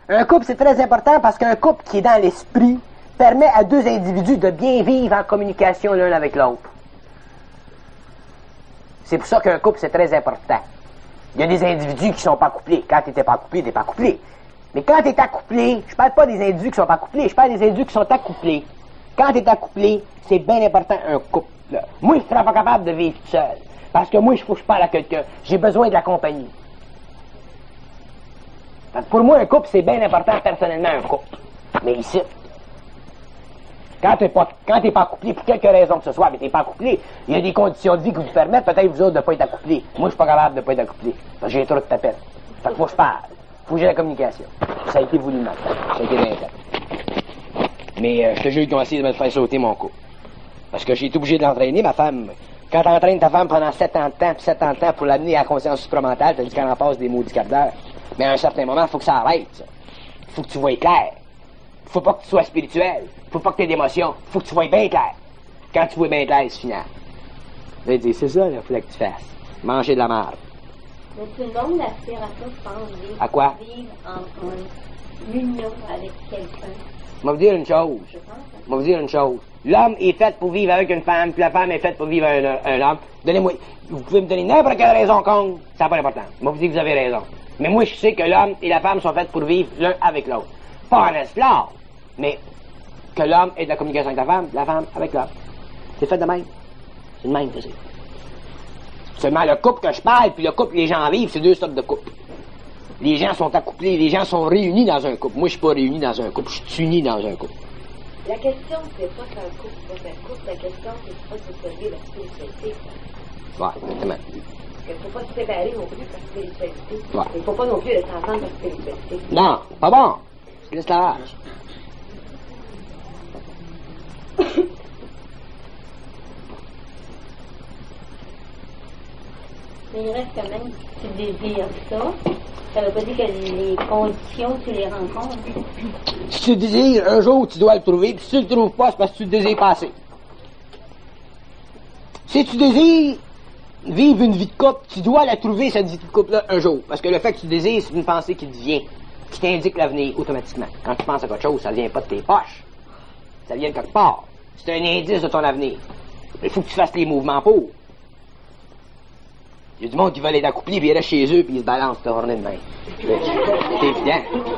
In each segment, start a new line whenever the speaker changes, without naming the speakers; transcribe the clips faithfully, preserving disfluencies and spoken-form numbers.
Un couple, c'est très important parce qu'un couple qui est dans l'esprit permet à deux individus de bien vivre en communication l'un avec l'autre. C'est pour ça qu'un couple, c'est très important. Il y a des individus qui sont pas couplés. Quand tu n'es pas couplé, tu n'es pas couplé. Mais quand tu es accouplé, je parle pas des individus qui sont pas couplés, je parle des individus qui sont accouplés. Quand tu es accouplé, c'est bien important un couple. Moi, je ne serais pas capable de vivre tout seul. Parce que moi, il faut que je parle à quelqu'un. J'ai besoin de la compagnie. Pour moi, un couple, c'est bien important, personnellement, un couple. Mais ici, quand tu n'es pas, quand t'es pas accouplé, pour quelque raison que ce soit, mais tu n'es pas accouplé, il y a des conditions de vie qui vous permettent, peut-être vous autres, de ne pas être accouplé. Moi, je suis pas capable de ne pas être accouplé. Parce que j'ai trop de tapette. Fait qu'il faut que je parle. Faut que j'ai la communication. Ça a été voulu maintenant. Ça a été bien fait. Mais euh, je te jure qu'ils ont essayé de me faire sauter mon couple. Parce que j'ai été obligé de l'entraîner, ma femme. Quand tu entraînes ta femme pendant sept ans de temps, puis sept ans de temps pour l'amener à la conscience supramentale, t'as dit qu'elle en passe des maudits quarts d'heure. Mais à un certain moment, il faut que ça arrête, ça. Faut que tu vois clair. Faut pas que tu sois spirituel. Faut pas que tu aies d'émotion. Faut que tu vois bien clair. Quand tu vois bien clair, c'est final. Là, il dit, c'est ça, là, faut que tu fasses. Manger de la merde.
Mais tout le monde aspire à ça, je pense. Vivre,
à quoi?
Vivre en, en union avec quelqu'un.
Je vais vous dire une chose. Je vais vous dire une chose. L'homme est fait pour vivre avec une femme, puis la femme est faite pour vivre avec un, un homme. Donnez-moi, vous pouvez me donner n'importe quelle raison contre, ça n'a pas d'importance. Moi, vous dites que vous avez raison. Mais moi, je sais que l'homme et la femme sont faits pour vivre l'un avec l'autre. Pas en esclave, mais que l'homme ait de la communication avec la femme, la femme avec l'homme. C'est fait de même. C'est de même que c'est. Seulement, le couple que je parle, puis le couple les gens vivent, c'est deux sortes de couples. Les gens sont accouplés, les gens sont réunis dans un couple. Moi, je suis pas réuni dans un couple, je suis uni dans un couple.
La question, c'est pas qu'un couple, c'est pas qu'un couple. La question, c'est pas de sauver la spiritualité.
Ouais, exactement.
Parce qu'il ne faut pas se séparer non plus de la spiritualité.
Ouais.
Il ne faut pas non plus laisser entendre la spiritualité.
Non, pas bon. C'est l'esclavage.
Mais il reste quand même, si tu désires ça, ça ne veut pas dire que les conditions, tu les rencontres.
Si tu désires, un jour, tu dois le trouver, puis si tu le trouves pas, c'est parce que tu le désires pas assez. Si tu désires vivre une vie de couple, tu dois la trouver, cette vie de couple-là, un jour. Parce que le fait que tu désires, c'est une pensée qui te vient, qui t'indique l'avenir automatiquement. Quand tu penses à quelque chose, ça vient pas de tes poches. Ça vient de quelque part. C'est un indice de ton avenir. Il faut que tu fasses les mouvements pour. Il y a du monde qui veut être accouplé, puis ils restent chez eux, puis ils se balancent toute la journée de main. C'est évident.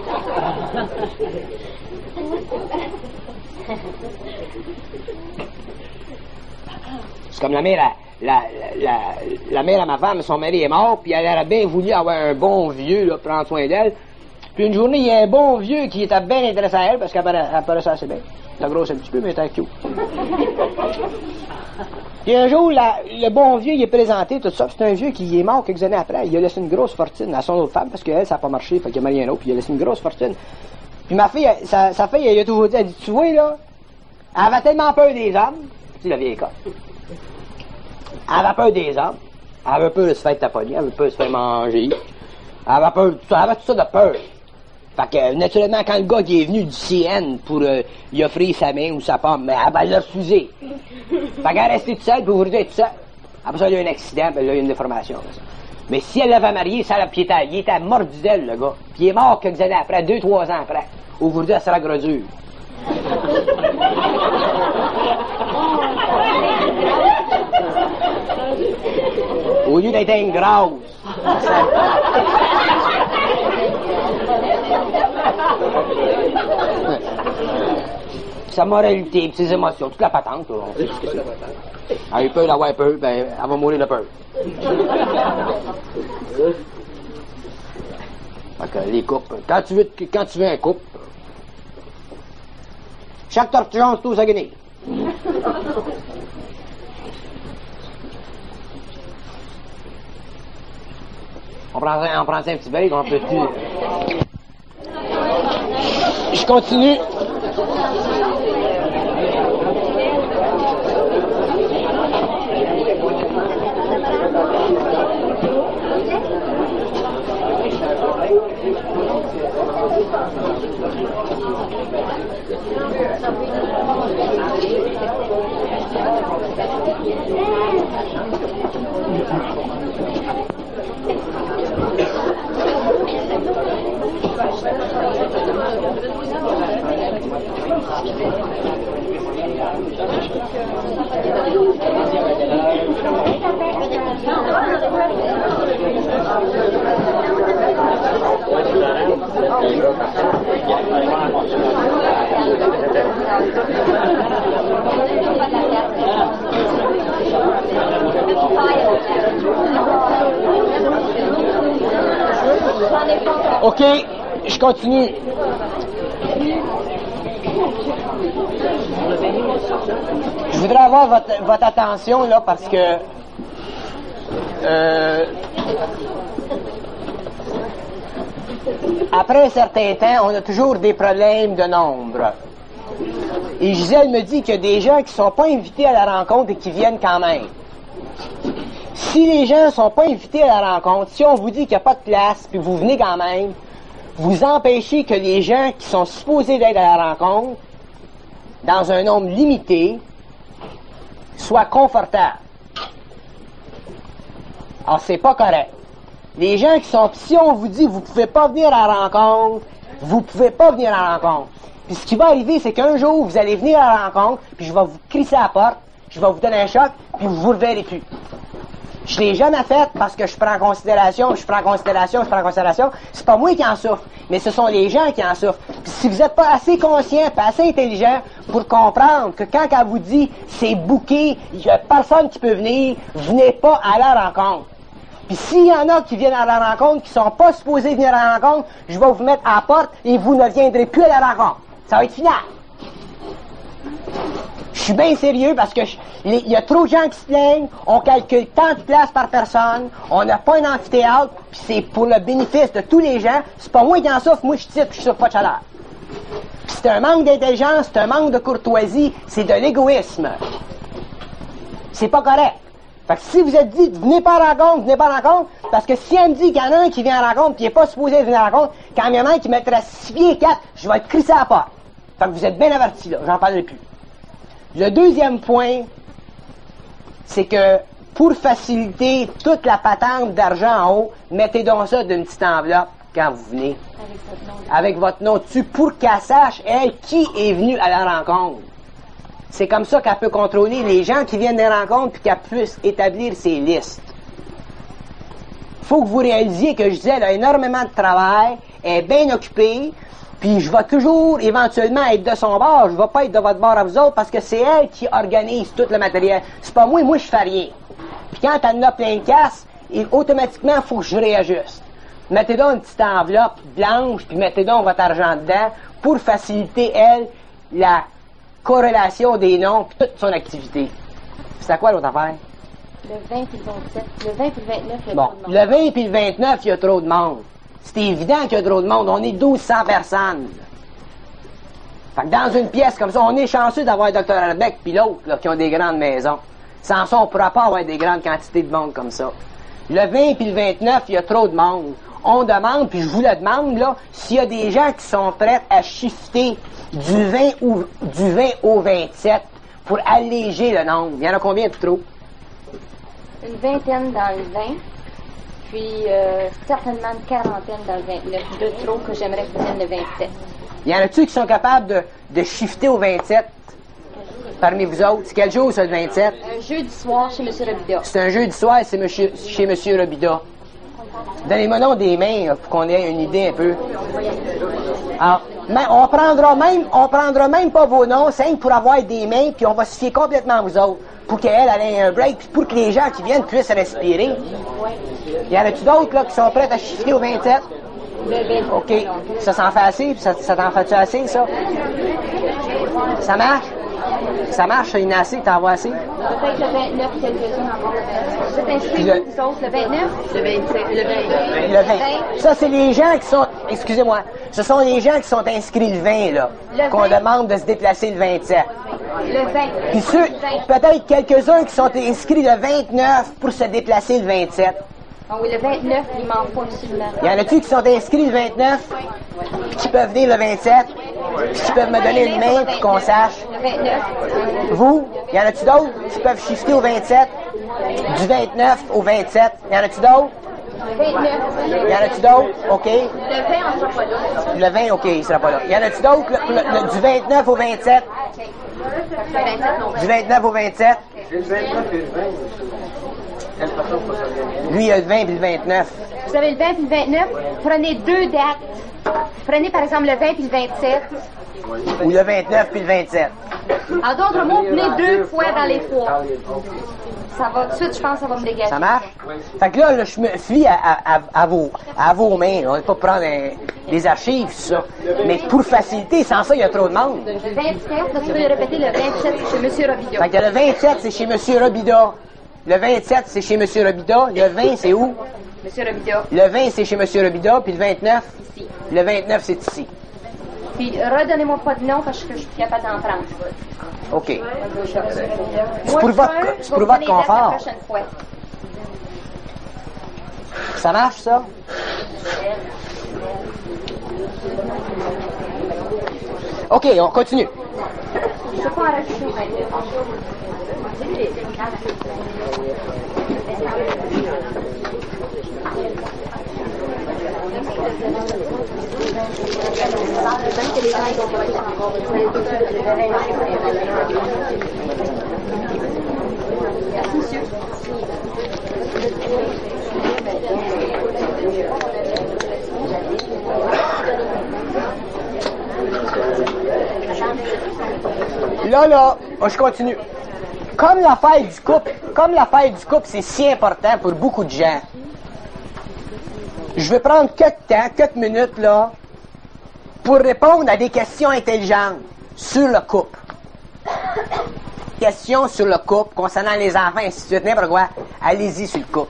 C'est comme la mère, la, la, la, la mère à ma femme, son mari est mort, puis elle aurait bien voulu avoir un bon vieux, là, prendre soin d'elle. Puis une journée, il y a un bon vieux qui était bien intéressé à elle, parce qu'elle paraissait assez bien. Elle grosse un petit peu, mais elle était cute. Puis un jour, la, le bon vieux, il est présenté, tout ça. C'est un vieux qui est mort quelques années après. Il a laissé une grosse fortune à son autre femme, parce qu'elle, ça n'a pas marché, fait qu'il n'y a rien d'autre, puis il a laissé une grosse fortune. Puis ma fille, sa, sa fille, elle a toujours dit, elle dit, tu vois, là, elle avait tellement peur des hommes, c'est la vieille école. Elle avait peur des hommes, elle avait peur de se faire taponner, elle avait peur de se faire manger, elle avait peur de tout ça, elle avait tout ça de peur. Fait que, naturellement, quand le gars qui est venu du C N pour euh, lui offrir sa main ou sa pomme, mais elle, elle l'a refusé. Fait qu'elle est restée toute seule, puis aujourd'hui, elle est toute seule. Après ça, elle a eu un accident, puis elle a eu une déformation. Mais si elle l'avait marié, ça l'a piété, il était mordu d'elle, le gars. Puis il est mort quelques années après, deux, trois ans après. Aujourd'hui, elle sera gros dure. Au lieu d'être une grosse. Sa moralité, ses émotions, toute la patente. Là. Elle a eu peur d'avoir peur, ben, elle va mourir de peur. Fait que les couples, quand tu veux, quand tu veux un couple, chaque tortillon, c'est tout ça gagner. On prend, on prend un petit bec, on peut plus. Je continue. OK, je continue. Je voudrais avoir votre, votre attention là parce que euh, après un certain temps, on a toujours des problèmes de nombre. Et Gisèle me dit qu'il y a des gens qui ne sont pas invités à la rencontre et qui viennent quand même. Si les gens ne sont pas invités à la rencontre, si on vous dit qu'il n'y a pas de place, puis vous venez quand même, vous empêchez que les gens qui sont supposés d'être à la rencontre, dans un nombre limité, soient confortables. Alors, c'est pas correct. Les gens qui sont... Si on vous dit, vous pouvez pas venir à la rencontre, vous pouvez pas venir à la rencontre. Puis ce qui va arriver, c'est qu'un jour, vous allez venir à la rencontre, puis je vais vous crisser à la porte, je vais vous donner un choc, puis vous ne le verrez plus. Je l'ai jamais fait parce que je prends en considération, je prends en considération, je prends en considération. C'est pas moi qui en souffre, mais ce sont les gens qui en souffrent. Puis si vous n'êtes pas assez conscient, pas assez intelligent pour comprendre que quand elle vous dit c'est booké, il n'y a personne qui peut venir, venez pas à la rencontre. Puis s'il y en a qui viennent à la rencontre, qui sont pas supposés venir à la rencontre, je vais vous mettre à la porte et vous ne viendrez plus à la rencontre. Ça va être final. Je suis bien sérieux parce que il y a trop de gens qui se plaignent, on calcule tant de places par personne, on n'a pas un amphithéâtre, puis c'est pour le bénéfice de tous les gens. C'est pas moi qui en souffre, moi je titre, puis je souffre pas de chaleur. Puis c'est un manque d'intelligence, c'est un manque de courtoisie, c'est de l'égoïsme. C'est pas correct. Fait que si vous êtes dit, venez pas à la rencontre, venez pas à la rencontre, parce que si elle me dit qu'il y en a un qui vient à la rencontre, puis il n'est pas supposé venir à la rencontre, quand il y en a un qui mettrait six pieds et quatre, je vais être crissé à la porte. Fait que vous êtes bien avertis là, j'en parlerai plus. Le deuxième point, c'est que pour faciliter toute la patente d'argent en haut, mettez donc ça d'une petite enveloppe quand vous venez. Avec votre nom dessus, pour qu'elle sache, elle, qui est venu à la rencontre. C'est comme ça qu'elle peut contrôler les gens qui viennent des rencontres puis qu'elle puisse établir ses listes. Il faut que vous réalisiez que je disais, elle a énormément de travail, elle est bien occupée, puis je vais toujours éventuellement être de son bord, je ne vais pas être de votre bord à vous autres parce que c'est elle qui organise tout le matériel. C'est pas moi, moi je fais rien. Puis quand elle en a plein de casse, il, automatiquement, il faut que je réajuste. Mettez donc une petite enveloppe blanche, puis mettez donc votre argent dedans pour faciliter, elle, la corrélation des noms puis toute son activité. C'est à quoi l'autre affaire?
Le vingt et le vingt-sept. Le vingt et le vingt-neuf, il y a
bon,
trop de monde.
Le vingt et le vingt-neuf, il y a trop de monde. C'est évident qu'il y a trop de monde. On est douze cents personnes. Fait que dans une pièce comme ça, on est chanceux d'avoir docteur Arbeck puis l'autre, là, qui ont des grandes maisons. Sans ça, on ne pourra pas avoir des grandes quantités de monde comme ça. Le vingt et le vingt-neuf, il y a trop de monde. On demande, puis je vous le demande, là, s'il y a des gens qui sont prêts à shifter du vingt au, du vingt au vingt-sept pour alléger le nombre. Il y en a combien de trop?
Une vingtaine dans le vingt, puis euh, certainement une quarantaine dans le vingt-neuf. De trop que j'aimerais que vous vienne le vingt-sept.
Il y en a-tu qui sont capables de, de shifter au vingt-sept parmi vous autres? C'est quel jour, ça, le vingt-sept?
Un jeudi soir chez M. Robida.
C'est un jeudi soir, c'est monsieur, chez M. Robida. Donnez-moi donc des mains là, pour qu'on ait une idée un peu. Alors, on prendra même, on prendra même pas vos noms, c'est pour avoir des mains, puis on va se fier complètement à vous autres, pour qu'elle ait un break, puis pour que les gens qui viennent puissent respirer. Y en a-tu d'autres là qui sont prêts à chiffrer au vingt-sept? OK. Ça s'en fait assez? Ça, ça t'en fait-tu assez, ça? Ça marche? Ça marche, ça, il y en a assez, t'en vois assez?
Peut-être le vingt-neuf, quelques-uns encore. Vous êtes inscrits,
Le-
vous autres, le vingt-neuf? Le vingt-sept, le vingt.
Le vingt. Ça, c'est les gens qui sont... Excusez-moi. Ce sont les gens qui sont inscrits le vingt, là.
Le
Qu'on
vingt.
demande de se déplacer le vingt-sept.
Le vingt.
Puis ceux, peut-être quelques-uns qui sont inscrits le vingt-neuf pour se déplacer le vingt-sept.
Ah oui, le vingt-neuf, il m'en faut absolument.
Y en a-tu qui sont inscrits le vingt-neuf, puis qui peuvent venir le vingt-sept, puis qui peuvent me donner une main pour qu'on sache?
Le vingt-neuf.
Vous, y en a-tu d'autres qui peuvent shifter au vingt-sept? Du vingt-neuf au vingt-sept. Y en a-tu d'autres?
Le vingt-neuf.
Y en a-tu d'autres? OK.
Le vingt, on ne sera pas là.
Le vingt, OK, il sera pas là. Y en a-tu d'autres? Le- le- le- du vingt-neuf au vingt-sept?
Le vingt-sept, non.
Du vingt-neuf au vingt-sept?
C'est le vingt-neuf et le vingt. Quelle personne peut s'organiser?
Lui, il a le vingt puis le vingt-neuf.
Vous avez le vingt et le vingt-neuf, prenez deux dates. Prenez par exemple le vingt et le vingt-sept.
Ou le vingt-neuf puis le vingt-sept.
En d'autres mots, venez deux fois dans les trois. Ça va, tout de suite, je pense que ça va me dégager.
Ça marche? Fait que là, là je me fie à, à, à, à, vos, à vos mains. On ne va pas prendre un, des archives, ça. Mais pour faciliter, sans ça, il y a trop de monde.
Le vingt-sept, là, tu peux le répéter, le vingt-sept, c'est chez M. Robida.
Fait que le vingt-sept, c'est chez M. Robida. Le vingt-sept, c'est chez M. Robida. Le vingt, c'est où?
M. Robida.
Le vingt, c'est chez M. Robida. Puis le vingt-neuf?
Ici.
Le vingt-neuf, c'est ici.
Puis redonnez-moi pas de nom parce que je suis plus capable d'en prendre.
OK.
C'est
pour votre, c'est pour votre confort.
La prochaine fois.
Ça marche, ça? OK, on continue.
Je peux pas enregistrer. Merci, monsieur.
Là, là, je continue. Comme l'affaire du couple, comme l'affaire du couple, c'est si important pour beaucoup de gens, je vais prendre quelques temps, quelques minutes, là, pour répondre à des questions intelligentes sur le couple. Questions sur le couple, concernant les enfants, ainsi de suite, n'importe quoi. Allez-y sur le couple.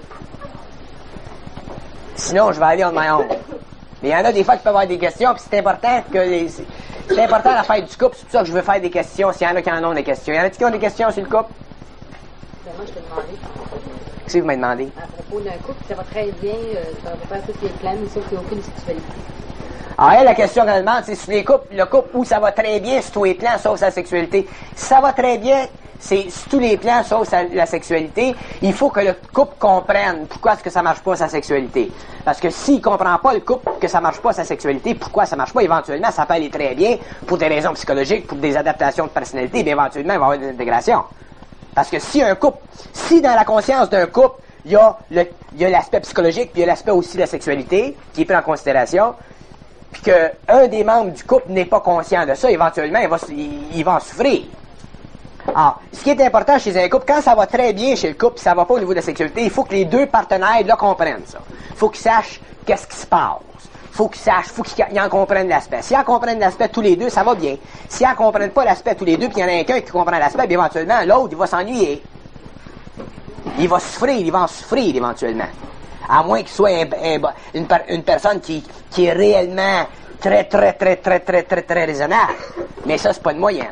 Sinon, je vais aller on my own. Mais il y en a des fois qui peuvent avoir des questions, puis c'est important que les... C'est important l'affaire du couple, c'est pour ça que je veux faire des questions, s'il y en a qui en ont des questions. Il y en a-t-il qui ont des questions sur le couple?
Ben moi, je te demandais.
Qu'est-ce que vous m'avez demandé?
À propos d'un couple, ça va très bien, euh, ça va faire tous les plans, mais sauf qu'il n'y a aucune sexualité.
Ah, elle, la question qu'elle demande, c'est sur les couples, le couple où ça va très bien sur tous les plans, sauf sa sexualité. Si ça va très bien, c'est sur tous les plans, sauf sa, la sexualité, il faut que le couple comprenne pourquoi est-ce que ça marche pas sa sexualité. Parce que s'il comprend pas le couple que ça marche pas sa sexualité, pourquoi ça marche pas, éventuellement, ça peut aller très bien pour des raisons psychologiques, pour des adaptations de personnalité, bien éventuellement, il va y avoir une intégration. Parce que si un couple, si dans la conscience d'un couple, il y a le, il y a l'aspect psychologique, puis il y a l'aspect aussi de la sexualité, qui est pris en considération, puis qu'un des membres du couple n'est pas conscient de ça, éventuellement, il va, il, il va en souffrir. Alors, ce qui est important chez un couple, quand ça va très bien chez le couple, ça va pas au niveau de la sexualité, il faut que les deux partenaires le comprennent, ça. Il faut qu'ils sachent qu'est-ce qui se passe. Il faut qu'ils sachent, il faut qu'ils en comprennent l'aspect. S'ils en comprennent l'aspect tous les deux, ça va bien. S'ils en comprennent pas l'aspect tous les deux, puis il y en a qu'un qui comprend l'aspect, bien éventuellement, l'autre, il va s'ennuyer. Il va souffrir, il va en souffrir éventuellement. À moins qu'il soit un, un, une, une personne qui, qui est réellement très, très, très, très, très, très, très raisonnable. Mais ça, c'est pas une moyenne.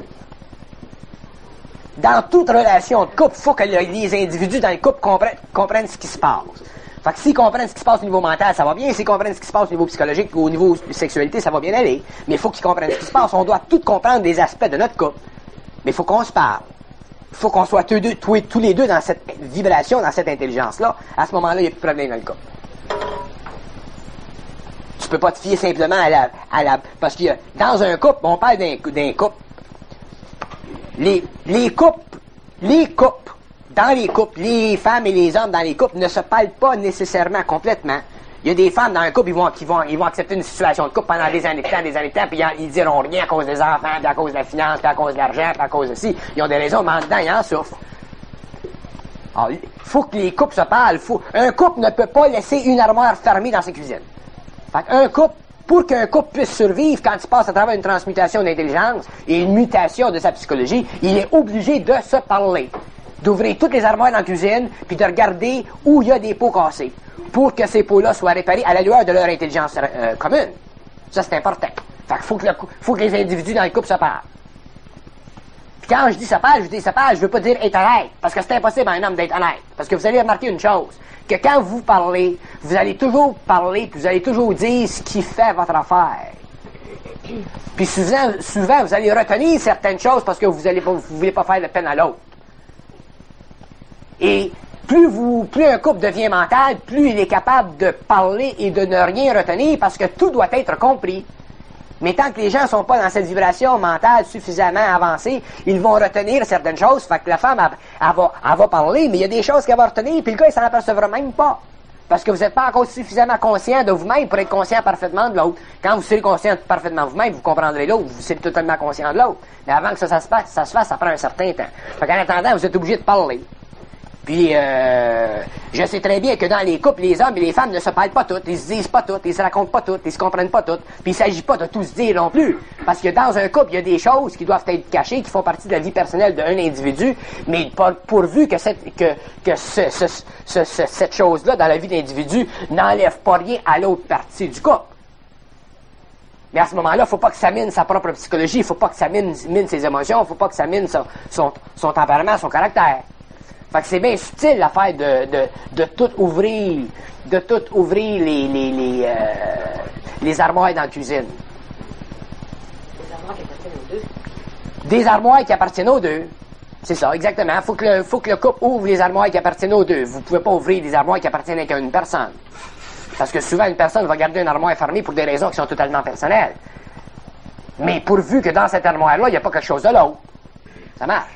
Dans toute relation de couple, il faut que les individus dans le couple comprennent, comprennent ce qui se passe. Fait que s'ils comprennent ce qui se passe au niveau mental, ça va bien. S'ils comprennent ce qui se passe au niveau psychologique ou au niveau de sexualité, ça va bien aller. Mais il faut qu'ils comprennent ce qui se passe. On doit tout comprendre des aspects de notre couple. Mais il faut qu'on se parle. Il faut qu'on soit tous, deux, tous, tous les deux dans cette vibration, dans cette intelligence-là. À ce moment-là, il n'y a plus de problème dans le couple. Tu peux pas te fier simplement à la... À la parce que dans un couple, on parle d'un, d'un couple. Les, les couples, les couples, dans les couples, les femmes et les hommes dans les couples ne se parlent pas nécessairement complètement. Il y a des femmes dans un couple, ils vont, qui vont, ils vont accepter une situation de couple pendant des années de temps, des années de temps, puis ils, ils diront rien à cause des enfants, puis à cause de la finance, puis à cause de l'argent, puis à cause de ci. Ils ont des raisons, mais en dedans, ils en souffrent. Alors, il faut que les couples se parlent. Faut, un couple ne peut pas laisser une armoire fermée dans sa cuisine. Fait qu'un couple, pour qu'un couple puisse survivre quand il passe à travers une transmutation d'intelligence et une mutation de sa psychologie, il est obligé de se parler. D'ouvrir toutes les armoires dans la cuisine, puis de regarder où il y a des pots cassés, pour que ces pots-là soient réparés à la lueur de leur intelligence euh, commune. Ça, c'est important. Fait qu'il faut que, le, faut que les individus dans le couple se parlent. Puis quand je dis se parle, je dis se parle, je veux pas dire être honnête, parce que c'est impossible à un homme d'être honnête. Parce que vous allez remarquer une chose, que quand vous parlez, vous allez toujours parler, puis vous allez toujours dire ce qui fait votre affaire. Puis souvent, souvent vous allez retenir certaines choses parce que vous allez pas, vous voulez pas faire de peine à l'autre. Et plus vous, plus un couple devient mental, plus il est capable de parler et de ne rien retenir parce que tout doit être compris. Mais tant que les gens ne sont pas dans cette vibration mentale suffisamment avancée, ils vont retenir certaines choses. Fait que la femme, elle, elle, va, elle va parler, mais il y a des choses qu'elle va retenir, puis le gars, il s'en apercevra même pas. Parce que vous n'êtes pas encore suffisamment conscient de vous-même pour être conscient parfaitement de l'autre. Quand vous serez conscient parfaitement de vous-même, vous comprendrez l'autre, vous serez totalement conscient de l'autre. Mais avant que ça, ça se fasse, ça se fasse, ça prend un certain temps. Fait qu'en attendant, vous êtes obligé de parler. Puis, euh, je sais très bien que dans les couples, les hommes et les femmes ne se parlent pas toutes, ils se disent pas toutes, ils se racontent pas toutes, ils se comprennent pas toutes. Puis il s'agit pas de tout se dire non plus. Parce que dans un couple, il y a des choses qui doivent être cachées, qui font partie de la vie personnelle d'un individu, mais pourvu que cette, que, que ce, ce, ce, ce, cette chose-là dans la vie d'individu n'enlève pas rien à l'autre partie du couple. Mais à ce moment-là, il ne faut pas que ça mine sa propre psychologie, il ne faut pas que ça mine, mine ses émotions, il ne faut pas que ça mine son, son, son tempérament, son caractère. Fait que c'est bien subtil l'affaire de, de, de tout ouvrir, de tout ouvrir les, les, les, euh, les armoires dans la cuisine.
Des armoires qui appartiennent aux deux.
Des armoires qui appartiennent aux deux. C'est ça, exactement. Faut que le, faut que le couple ouvre les armoires qui appartiennent aux deux. Vous pouvez pas ouvrir des armoires qui appartiennent à une personne. Parce que souvent, une personne va garder une armoire fermée pour des raisons qui sont totalement personnelles. Mais pourvu que dans cette armoire-là, il n'y a pas quelque chose de l'autre. Ça marche.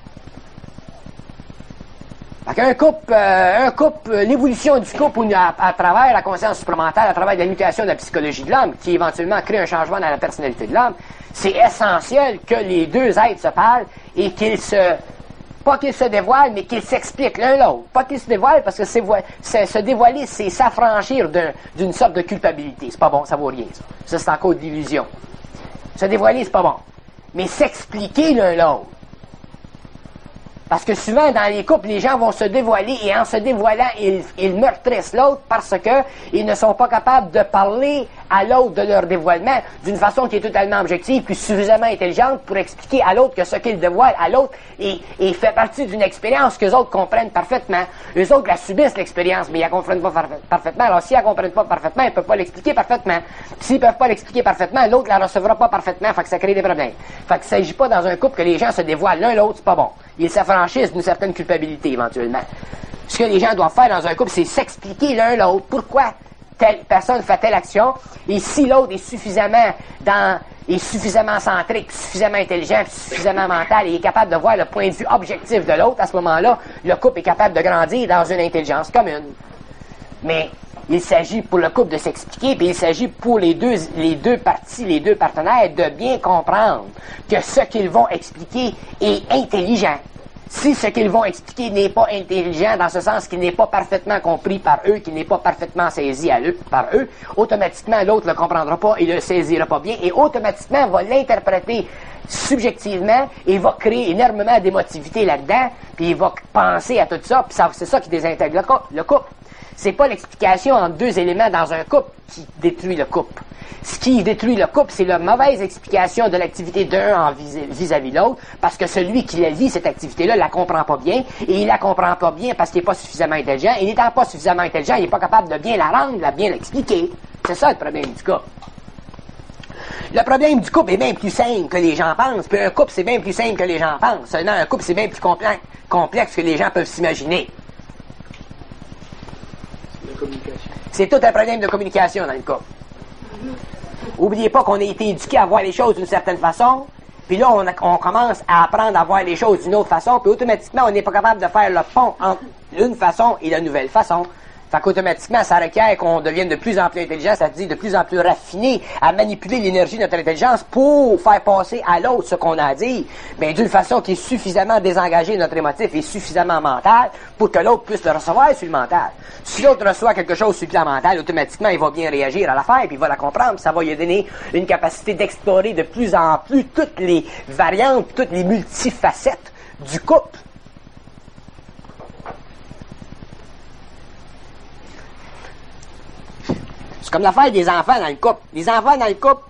Fait qu'un couple, euh, un couple, l'évolution du couple à, à travers la conscience supplémentaire, à travers la mutation de la psychologie de l'homme, qui éventuellement crée un changement dans la personnalité de l'homme, c'est essentiel que les deux êtres se parlent et qu'ils se, pas qu'ils se dévoilent, mais qu'ils s'expliquent l'un l'autre. Pas qu'ils se dévoilent, parce que c'est, c'est, se dévoiler, c'est s'affranchir d'un, d'une sorte de culpabilité. C'est pas bon, ça vaut rien, ça. Ça, c'est encore de l'illusion. Se dévoiler, c'est pas bon. Mais s'expliquer l'un l'autre. Parce que souvent, dans les couples, les gens vont se dévoiler et en se dévoilant, ils, ils meurtrissent l'autre parce que ils ne sont pas capables de parler à l'autre de leur dévoilement d'une façon qui est totalement objective puis suffisamment intelligente pour expliquer à l'autre que ce qu'ils dévoilent à l'autre est, est fait partie d'une expérience que les autres comprennent parfaitement. Eux autres la subissent, l'expérience, mais ils la comprennent pas parfa- parfaitement. Alors, s'ils la comprennent pas parfaitement, ils ne peuvent pas l'expliquer parfaitement. Puis, s'ils ne peuvent pas l'expliquer parfaitement, l'autre la recevra pas parfaitement, fait que ça crée des problèmes. Fait qu'il ne s'agit pas dans un couple que les gens se dévoilent l'un l'autre, c'est pas bon. Ils s'affranchissent d'une certaine culpabilité, éventuellement. Ce que les gens doivent faire dans un couple, c'est s'expliquer l'un l'autre. Pourquoi telle personne fait telle action, et si l'autre est suffisamment dans, est suffisamment centrique, suffisamment intelligent, suffisamment mental, et est capable de voir le point de vue objectif de l'autre, à ce moment-là, le couple est capable de grandir dans une intelligence commune. Mais il s'agit pour le couple de s'expliquer, puis il s'agit pour les deux, les deux parties, les deux partenaires, de bien comprendre que ce qu'ils vont expliquer est intelligent. Si ce qu'ils vont expliquer n'est pas intelligent, dans ce sens qu'il n'est pas parfaitement compris par eux, qu'il n'est pas parfaitement saisi à eux, par eux, automatiquement l'autre ne le comprendra pas, il ne le saisira pas bien, et automatiquement va l'interpréter subjectivement et va créer énormément d'émotivité là-dedans, puis il va penser à tout ça, puis ça, c'est ça qui désintègre le couple. Le couple. C'est pas l'explication entre deux éléments dans un couple qui détruit le couple. Ce qui détruit le couple, c'est la mauvaise explication de l'activité d'un en vis- vis-à-vis de l'autre, parce que celui qui la vit, cette activité-là, la comprend pas bien, et il la comprend pas bien parce qu'il n'est pas suffisamment intelligent, et n'étant pas suffisamment intelligent, il n'est pas capable de bien la rendre, de bien l'expliquer. C'est ça le problème du couple. Le problème du couple est bien plus simple que les gens pensent, puis un couple, c'est bien plus simple que les gens pensent. Seulement, un couple, c'est bien plus complexe, complexe que les gens peuvent s'imaginer. C'est tout un problème de communication dans le couple. Oubliez pas qu'on a été éduqué à voir les choses d'une certaine façon, puis là, on, a, on commence à apprendre à voir les choses d'une autre façon, puis automatiquement, on n'est pas capable de faire le pont entre une façon et la nouvelle façon. Fait qu'automatiquement, ça requiert qu'on devienne de plus en plus intelligent, ça se dit de plus en plus raffiné à manipuler l'énergie de notre intelligence pour faire passer à l'autre ce qu'on a à dire, mais d'une façon qui est suffisamment désengagée de notre émotif et suffisamment mentale pour que l'autre puisse le recevoir sur le mental. Si l'autre reçoit quelque chose sur le plan mental, automatiquement, il va bien réagir à l'affaire, puis il va la comprendre, puis ça va lui donner une capacité d'explorer de plus en plus toutes les variantes, toutes les multifacettes du couple. C'est comme l'affaire des enfants dans le couple. Les enfants dans le couple,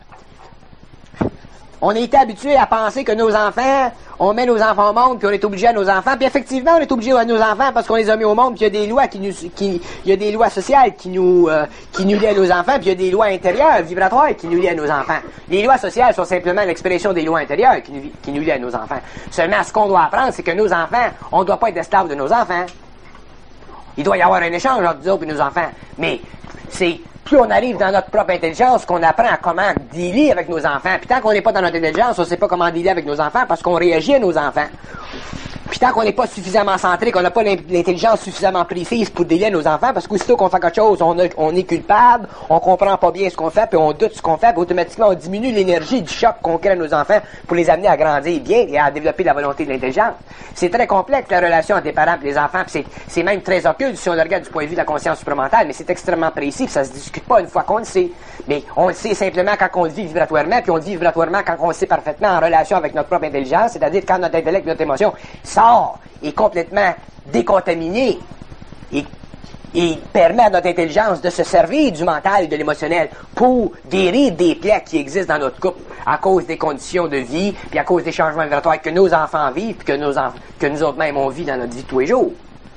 on a été habitués à penser que nos enfants, on met nos enfants au monde, puis on est obligé à nos enfants. Puis effectivement, on est obligé à nos enfants parce qu'on les a mis au monde, puis il y a des lois qui nous, qui, il y a des lois sociales qui nous, euh, qui nous lient à nos enfants, puis il y a des lois intérieures, vibratoires, qui nous lient à nos enfants. Les lois sociales sont simplement l'expression des lois intérieures qui nous, qui nous lient à nos enfants. Seulement, ce qu'on doit apprendre, c'est que nos enfants, on ne doit pas être esclaves de nos enfants. Il doit y avoir un échange entre nous autres et nos enfants. Mais c'est plus on arrive dans notre propre intelligence qu'on apprend à comment dealer avec nos enfants. Puis tant qu'on n'est pas dans notre intelligence, on ne sait pas comment dealer avec nos enfants parce qu'on réagit à nos enfants. Puis tant qu'on n'est pas suffisamment centré, qu'on n'a pas l'intelligence suffisamment précise pour délier nos enfants, parce qu'aussitôt qu'on fait quelque chose, on, a, on est culpable, on comprend pas bien ce qu'on fait, puis on doute ce qu'on fait, puis automatiquement on diminue l'énergie du choc qu'on crée à nos enfants pour les amener à grandir bien et à développer la volonté de l'intelligence. C'est très complexe la relation entre les parents et les enfants, puis c'est même très occulte si on le regarde du point de vue de la conscience supramentale, mais c'est extrêmement précis, puis ça se discute pas une fois qu'on le sait. Mais on le sait simplement quand on le vit vibratoirement, puis on le vit vibratoirement quand on le sait parfaitement en relation avec notre propre intelligence, c'est-à-dire quand notre intellect, notre émotion sort, est complètement décontaminé et, et permet à notre intelligence de se servir du mental et de l'émotionnel pour guérir des plaies qui existent dans notre couple à cause des conditions de vie, puis à cause des changements vibratoires que nos enfants vivent, puis que, nos enf- que nous autres mêmes on vit dans notre vie de tous les jours.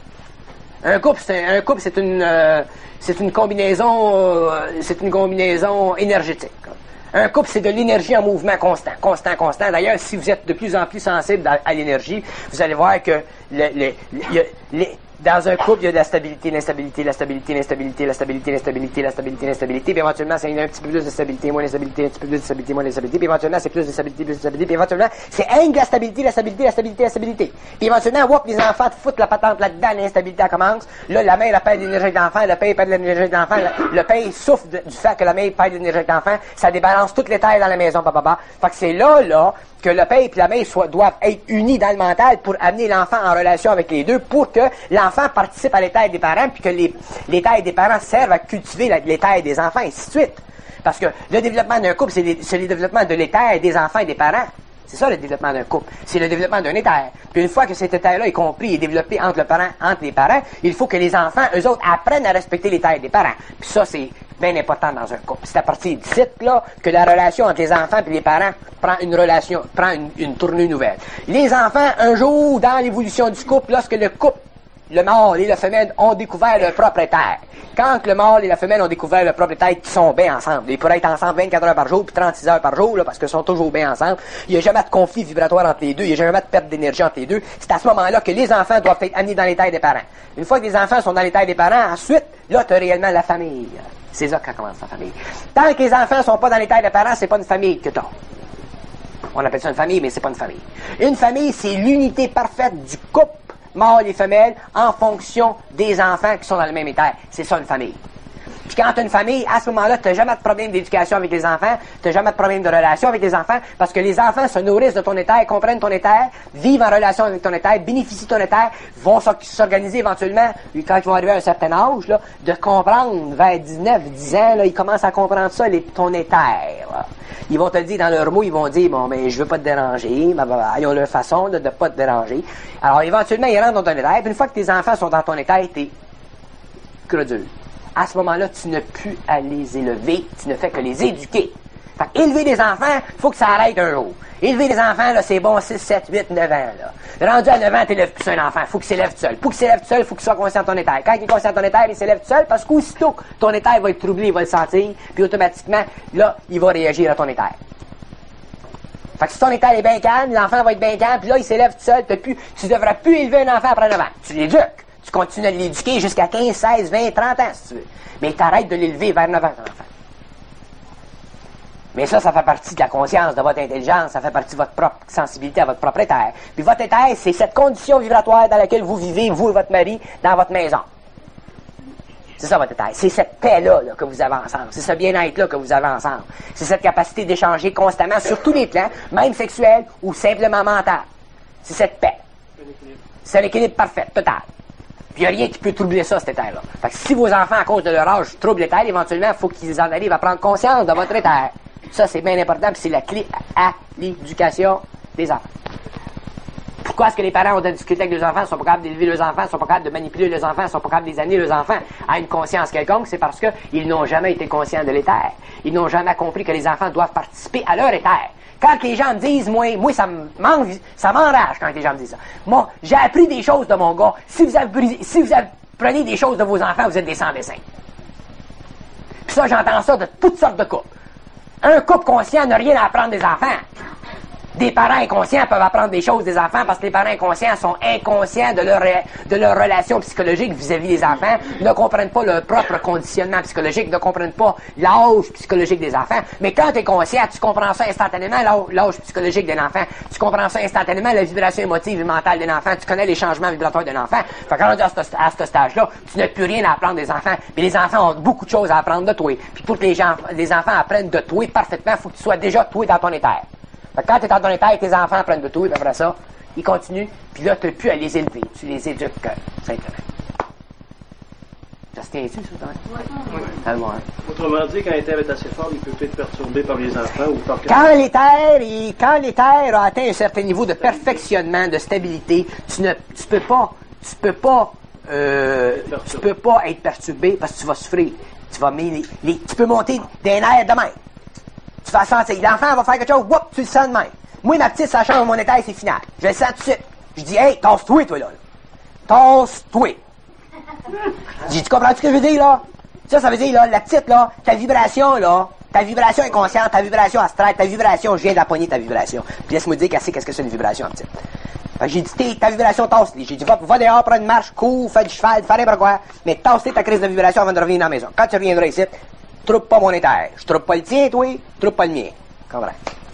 Un couple, c'est, un couple, c'est une, euh, c'est une combinaison, euh, c'est une combinaison énergétique. Un couple, c'est de l'énergie en mouvement constant, constant, constant. D'ailleurs, si vous êtes de plus en plus sensible à, à l'énergie, vous allez voir que le, le, le, le, dans un couple, il y a de la stabilité, l'instabilité, la stabilité, l'instabilité, la stabilité, l'instabilité, la stabilité, l'instabilité, puis éventuellement, c'est un petit peu plus de stabilité, moins d'instabilité, un petit peu plus de stabilité, moins d'instabilité, puis éventuellement, c'est plus de stabilité, plus de stabilité, puis éventuellement, c'est un de la stabilité, la stabilité, la stabilité, la stabilité. Puis éventuellement, whoop, les enfants te foutent la patente là-dedans, l'instabilité elle commence. Là, la mère, elle perd l'énergie de l'enfant, le père perd l'énergie de l'enfant, le, le père souffre de, du fait que la mère perd l'énergie de l'enfant, ça débalance toutes les tailles dans la maison, papa, papa. Fait que c'est là, là, que le père et la mère soient, doivent être unis dans le mental pour amener l'enfant en relation avec les deux, pour que l'enfant participe à l'état des parents, puis que les, l'état des parents servent à cultiver la, l'état des enfants, et ainsi de suite. Parce que le développement d'un couple, c'est, les, c'est le développement de l'état des enfants et des parents. C'est ça le développement d'un couple. C'est le développement d'un éther. Puis une fois que cet éther-là est compris et développé entre, le parent, entre les parents, il faut que les enfants, eux autres, apprennent à respecter l'éther des parents. Puis ça, c'est bien important dans un couple. C'est à partir d'ici, là, que la relation entre les enfants et les parents prend une relation, prend une, une tournure nouvelle. Les enfants, un jour, dans l'évolution du couple, lorsque le couple, le mâle et la femelle ont découvert leur propre éther. Quand le mâle et la femelle ont découvert leur propre éther, ils sont bien ensemble. Ils pourraient être ensemble vingt-quatre heures par jour, puis trente-six heures par jour, là, parce qu'ils sont toujours bien ensemble. Il n'y a jamais de conflit vibratoire entre les deux, il n'y a jamais de perte d'énergie entre les deux. C'est à ce moment-là que les enfants doivent être amenés dans l'éther des parents. Une fois que les enfants sont dans l'éther des parents, ensuite, là, tu as réellement la famille. C'est ça quand commence la famille. Tant que les enfants sont pas dans l'éther des parents, c'est pas une famille que tu as. On appelle ça une famille, mais c'est pas une famille. Une famille, c'est l'unité parfaite du couple, mâle et femelle, en fonction des enfants qui sont dans le même éther. C'est ça une famille. Puis quand tu as une famille, à ce moment-là, tu n'as jamais de problème d'éducation avec les enfants, tu n'as jamais de problème de relation avec les enfants, parce que les enfants se nourrissent de ton éther, comprennent ton éther, vivent en relation avec ton éther, bénéficient de ton éther, vont s'organiser éventuellement, quand ils vont arriver à un certain âge, là, de comprendre, vers dix-neuf, dix ans, là, ils commencent à comprendre ça, les, ton éther. Là. Ils vont te le dire dans leurs mots, ils vont dire, bon, mais je veux pas te déranger, bah, bah, bah, ils ont leur façon de ne pas te déranger. Alors, éventuellement, ils rentrent dans ton éther, puis une fois que tes enfants sont dans ton éther, t'es credule. À ce moment-là, tu n'as plus à les élever, tu ne fais que les éduquer. Fait qu'élever des enfants, il faut que ça arrête un jour. Élever des enfants, là, c'est bon six, sept, huit, neuf ans, là. Rendu à neuf ans, t'élèves plus un enfant. Faut qu'il s'élève tout seul. Pour qu'il s'élève tout seul, faut qu'il soit conscient de ton éther. Quand il est conscient de ton éther, il s'élève tout seul parce qu'aussitôt, ton éther va être troublé, il va le sentir, puis automatiquement, là, il va réagir à ton éther. Fait que si ton éther est bien calme, l'enfant va être bien calme, puis là, il s'élève tout seul, t'as plus, tu devras plus élever un enfant après neuf ans. Tu l'éduques. Tu continues à l'éduquer jusqu'à quinze, seize, vingt, trente ans, si tu veux. Mais t'arrêtes de l'élever vers neuf ans, ton enfant. Mais ça, ça fait partie de la conscience, de votre intelligence, ça fait partie de votre propre sensibilité à votre propre éther. Puis votre éther, c'est cette condition vibratoire dans laquelle vous vivez, vous et votre mari, dans votre maison. C'est ça votre éther. C'est cette paix-là là, que vous avez ensemble. C'est ce bien-être-là que vous avez ensemble. C'est cette capacité d'échanger constamment sur tous les plans, même sexuel ou simplement mental. C'est cette paix. C'est l'équilibre parfait, total. Puis il n'y a rien qui peut troubler ça, cet éther-là. Fait que si vos enfants, à cause de leur âge, troublent l'éther, éventuellement, il faut qu'ils en arrivent à prendre conscience de votre éther. Ça, c'est bien important, puis c'est la clé à l'éducation des enfants. Pourquoi est-ce que les parents ont de la difficulté avec les enfants, sont pas capables d'élever leurs enfants, sont pas capables de manipuler leurs enfants, sont pas capables de les amener leurs enfants à une conscience quelconque? C'est parce qu'ils n'ont jamais été conscients de l'éther. Ils n'ont jamais compris que les enfants doivent participer à leur éther. Quand les gens me disent, moi, moi ça m'enrage, ça m'enrage quand les gens me disent ça. Moi, j'ai appris des choses de mon gars. Si vous avez, si vous apprenez des choses de vos enfants, vous êtes des sans-dessins. Puis ça, j'entends ça de toutes sortes de couples. Un couple conscient n'a rien à apprendre des enfants. Des parents inconscients peuvent apprendre des choses des enfants parce que les parents inconscients sont inconscients de leur, de leur relation psychologique vis-à-vis des enfants, ne comprennent pas leur propre conditionnement psychologique, ne comprennent pas l'âge psychologique des enfants. Mais quand tu es conscient, tu comprends ça instantanément, l'âge psychologique d'un enfant, tu comprends ça instantanément, la vibration émotive et mentale d'un enfant, tu connais les changements vibratoires d'un enfant. Fait que quand on dit à ce, à ce stage-là, tu n'as plus rien à apprendre des enfants. Mais les enfants ont beaucoup de choses à apprendre de toi. Puis pour que les, gens, les enfants apprennent de toi parfaitement, il faut que tu sois déjà toi dans ton éther. Fait que quand tu es dans ton éther, tes enfants apprennent de toi, et après ça, ils continuent, puis là, tu n'as plus à les élever. Tu les éduques euh, simplement. Ça se tient ici, ça? Oui. Oui. Ça le voit, hein?
Autrement dit, quand l'éther est assez fort, il peut être perturbé par les enfants ou par...
Quand l'éther, il, quand l'éther a atteint un certain niveau de perfectionnement, de stabilité, tu ne tu peux pas, tu peux pas, euh, tu peux pas être perturbé parce que tu vas souffrir. Tu vas les, les, tu peux monter d'un air de même. Tu vas sentir, l'enfant va faire quelque chose, whoop, tu le sens de même. Moi, ma petite, ça change mon état, c'est final. Je le sens tout de suite. Je dis, hey, tasse-toi, toi, là. Tasse-toi. Je dis, tu comprends ce que je veux dire, là? Ça, ça veut dire, là, la petite, là, ta vibration, là, ta vibration inconsciente, ta vibration astrale, ta vibration, je viens de la poignée, ta vibration. Puis laisse-moi dire qu'elle sait qu'est-ce que c'est une vibration, en petite. Fait que j'ai dit, ta vibration, tasse-les. J'ai dit, va, va dehors, prends une marche, cours, fais du cheval, fais n'importe quoi, mais tasse-les ta crise de vibration avant de revenir dans la maison. Quand tu reviendras ici, troupe pas mon éther. Je troupe pas le tien, toi, troupe pas le mien. Comprends?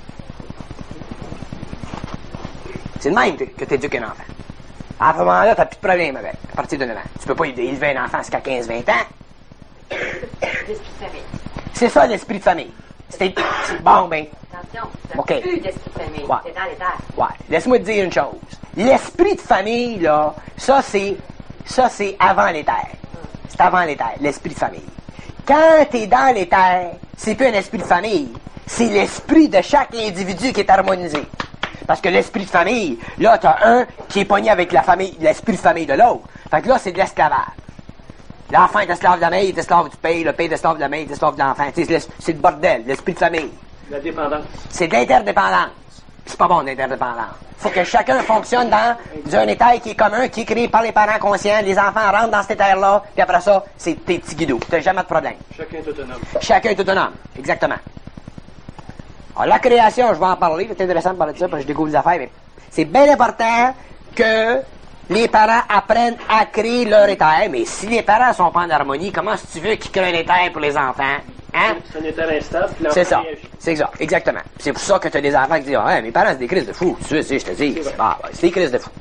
C'est de même que tu éduques un enfant. À ce moment-là, t'as plus de problème avec, à partir de neuf ans. Tu peux pas élever un enfant jusqu'à quinze vingt ans.
L'esprit de famille.
C'est ça, l'esprit de famille. C'est, bon, ben.
Attention, c'est
okay.
plus d'esprit de famille.
Ouais.
C'est dans l'éther.
Ouais. Laisse-moi te dire une chose. L'esprit de famille, là, ça, c'est, ça, c'est avant l'éther. C'est avant l'éther, l'esprit de famille. Quand t'es dans l'éther, c'est plus un esprit de famille. C'est l'esprit de chaque individu qui est harmonisé. Parce que l'esprit de famille, là, t'as un qui est pogné avec la famille, l'esprit de famille de l'autre. Fait que là, c'est de l'esclavage. L'enfant est esclave de la mère, il est esclave du père, le père est esclave de la mère, il est esclave de l'enfant. C'est le bordel, l'esprit de famille.
La dépendance.
C'est de l'interdépendance. C'est pas bon, l'interdépendance. Faut que chacun fonctionne dans un éther qui est commun, qui est créé par les parents conscients. Les enfants rentrent dans cet éther-là, puis après ça, c'est tes petits guidots. T'as jamais de problème.
Chacun est autonome.
Chacun est autonome, exactement. Alors, la création, je vais en parler, c'est intéressant de parler de ça, parce que je découvre des affaires, mais c'est bien important que les parents apprennent à créer leur éther, mais si les parents sont pas en harmonie, comment est-ce que tu veux qu'ils créent un éther pour les enfants? Hein?
C'est un éther instable, puis
c'est ça, c'est ça, exactement. C'est pour ça que tu as des enfants qui disent, ouais, mes parents, c'est des crises de fous. Tu sais, je te dis, c'est ah, ouais, des crises de fous.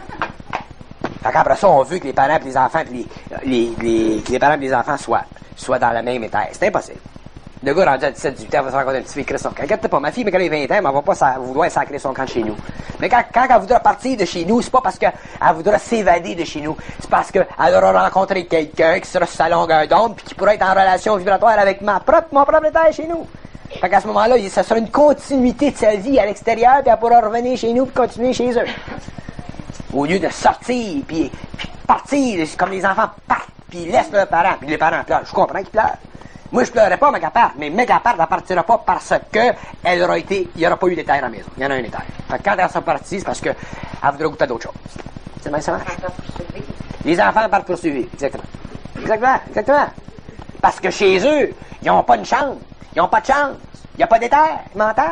Fait qu'après ça, on veut que les parents et les enfants, les, les, les, que les parents et les enfants soient, soient dans la même éther. C'est impossible. Le gars rendu à dix-sept dix-huit ans va se rencontrer un petit fille, son camp. Inquiète pas, ma fille, mais quand elle a vingt ans, elle va pas sa, vouloir sacrer son camp de chez nous. Mais quand, quand elle voudra partir de chez nous, c'est pas parce qu'elle voudra s'évader de chez nous. C'est parce qu'elle aura rencontré quelqu'un qui sera sur sa longueur d'onde puis qui pourra être en relation vibratoire avec ma propre, mon propre éther chez nous. Fait qu'à ce moment-là, ça sera une continuité de sa vie à l'extérieur puis elle pourra revenir chez nous puis continuer chez eux. Au lieu de sortir puis, puis partir, comme les enfants partent puis laissent leurs parents puis les parents pleurent. Je comprends qu'ils pleurent. Moi, je pleurais pas Megapart, mais Megapart ne partira pas parce que elle aura été, il n'y aura pas eu d'éther à la maison. Il y en a un éther. Fait que quand elle sera partie, c'est parce qu'elle voudra goûter à d'autres choses. C'est bien ça marche? Les enfants partent pour suivre. Exactement. Exactement. Exactement. Parce que chez eux, ils n'ont pas une chambre. Ils n'ont pas de chance. Il n'y a pas d'éther mental.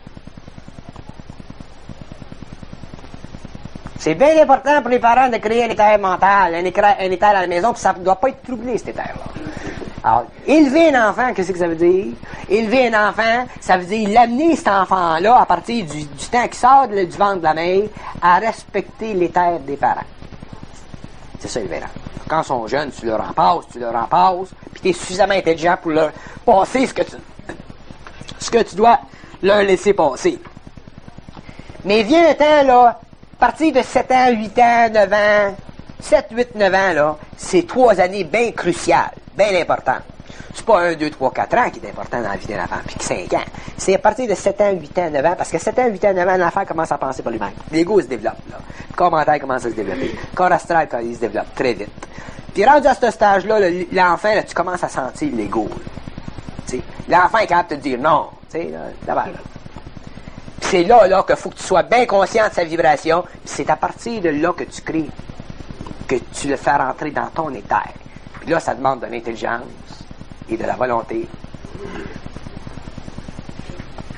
C'est bien important pour les parents de créer un éther mental, un éther, un éther à la maison, puis ça ne doit pas être troublé, cet éther-là. Alors, élever un enfant, qu'est-ce que ça veut dire? Élever un enfant, ça veut dire l'amener, cet enfant-là, à partir du, du temps qui sort de, du ventre de la mère, à respecter l'éther des parents. C'est ça, élever un enfant. Quand ils sont jeunes, tu leur en passes, tu leur en passes, puis tu es suffisamment intelligent pour leur passer ce que tu, ce que tu dois leur laisser passer. Mais vient un temps, là, à partir de sept ans, huit ans, neuf ans, sept, huit, neuf ans, là, c'est trois années bien cruciales. Bien important. C'est pas un, deux, trois, quatre ans qui est important dans la vie d'un enfant, puis que cinq ans. C'est à partir de sept ans, huit ans, neuf ans, parce que sept ans, huit ans, neuf ans, l'enfant commence à penser par lui-même. L'ego se développe, là. Le corps mental commence à se développer. Le corps astral, quand il se développe très vite. Puis rendu à ce stage-là, l'enfant, là, tu commences à sentir l'ego. L'enfant est capable de te dire non. Tu sais, là-bas, là. Puis c'est là, là, qu'il faut que tu sois bien conscient de sa vibration, puis c'est à partir de là que tu crées, que tu le fais rentrer dans ton éther. Puis là, ça demande de l'intelligence et de la volonté.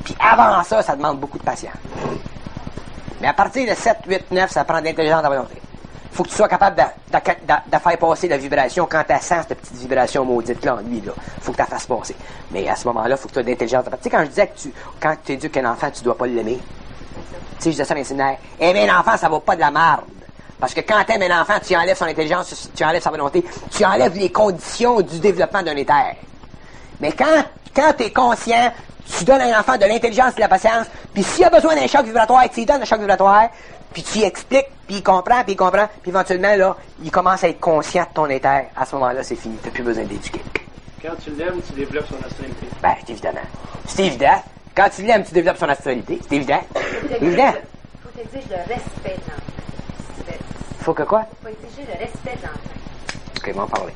Puis avant ça, ça demande beaucoup de patience. Mais à partir de sept, huit, neuf, ça prend de l'intelligence de la volonté. Il faut que tu sois capable de, de, de, de faire passer la vibration quand tu sens cette petite vibration maudite-là en lui. Il faut que tu la fasses passer. Mais à ce moment-là, il faut que tu aies de l'intelligence. Tu sais, quand je disais que tu, quand tu éduques un enfant, tu ne dois pas l'aimer. Tu sais, je disais ça dans les séminaires. Aimer un enfant, ça vaut pas de la merde. Parce que quand tu aimes un enfant, tu enlèves son intelligence, tu enlèves sa volonté, tu enlèves les conditions du développement d'un éther. Mais quand, quand tu es conscient, tu donnes à un enfant de l'intelligence et de la patience, puis s'il a besoin d'un choc vibratoire, tu lui donnes un choc vibratoire, puis tu lui expliques, puis il comprend, puis il comprend, puis éventuellement, là, il commence à être conscient de ton éther. À ce moment-là, c'est fini. Tu n'as plus besoin d'éduquer.
Quand tu l'aimes, tu développes son astralité.
Ben, c'est évidemment. C'est évident. Quand tu l'aimes, tu développes son astralité. C'est évident. C'est évident.
Il faut exiger le respect de l'enfant.
Faut que quoi?
Il faut exiger le respect de l'enfant.
OK, m'en parler.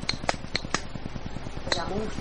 L'amour.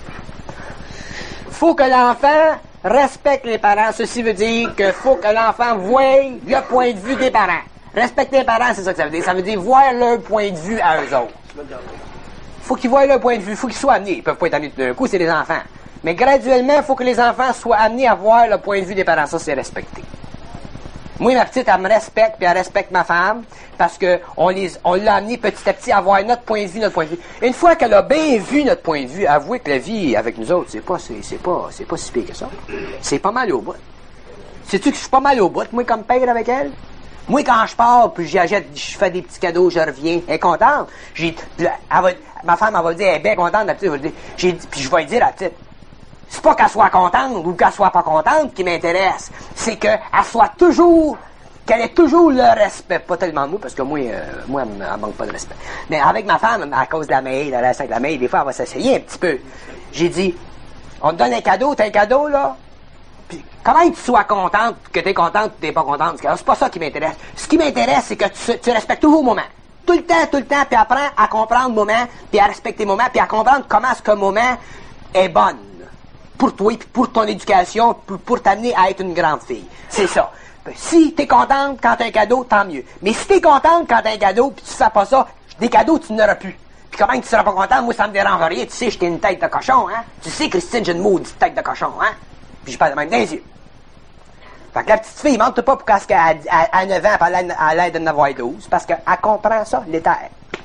Faut que l'enfant respecte les parents. Ceci veut dire qu'il faut que l'enfant voie le point de vue des parents. Respecter les parents, c'est ça que ça veut dire. Ça veut dire voir leur point de vue à eux autres. Faut qu'ils voient leur point de vue. Faut qu'ils soient amenés. Ils peuvent pas être amenés tout d'un coup, c'est des enfants. Mais graduellement, il faut que les enfants soient amenés à voir le point de vue des parents. Ça, c'est respecté. Moi, ma petite, elle me respecte, puis elle respecte ma femme, parce que on les, on l'a amené petit à petit à voir notre point de vue, notre point de vue. Une fois qu'elle a bien vu notre point de vue, avouez que la vie avec nous autres, c'est pas, c'est, c'est pas, c'est pas si pire que ça. C'est pas mal au bout. Sais-tu que je suis pas mal au bout, moi, comme père avec elle? Moi, quand je pars, puis j'achète, je fais des petits cadeaux, je reviens, elle est contente. J'ai, elle va, ma femme, elle va dire, elle est bien contente, la petite, elle va dire, j'ai, puis je vais lui dire à la petite, c'est pas qu'elle soit contente ou qu'elle soit pas contente qui m'intéresse. C'est qu'elle soit toujours, qu'elle ait toujours le respect. Pas tellement moi, parce que moi, euh, moi, elle, elle manque pas de respect. Mais avec ma femme, à cause de la mail, elle reste avec la mail, des fois, elle va s'essayer un petit peu. J'ai dit, on te donne un cadeau, t'as un cadeau, là? Puis, comment tu sois contente, que t'es contente ou t'es pas contente? C'est pas ça qui m'intéresse. Ce qui m'intéresse, c'est que tu, tu respectes toujours le moment. Tout le temps, tout le temps, puis apprends à comprendre le moment, puis à respecter le moment, puis à comprendre comment ce que le moment est bonne. Pour toi, puis pour ton éducation, pour, pour t'amener à être une grande fille. C'est ça. Si t'es contente quand t'as un cadeau, tant mieux. Mais si t'es contente quand t'as un cadeau, puis tu fais pas ça, des cadeaux, tu n'auras plus. Puis comment tu seras pas contente, moi, ça me dérange rien. Tu sais, j'étais une tête de cochon, hein. Tu sais, Christine, j'ai une maudite tête de cochon, hein. Puis je parle de même dans les yeux. Fait que la petite fille, montre pas pour qu'à à, à neuf ans, elle a l'air de n'avoir douze, parce qu'elle comprend ça, l'éther.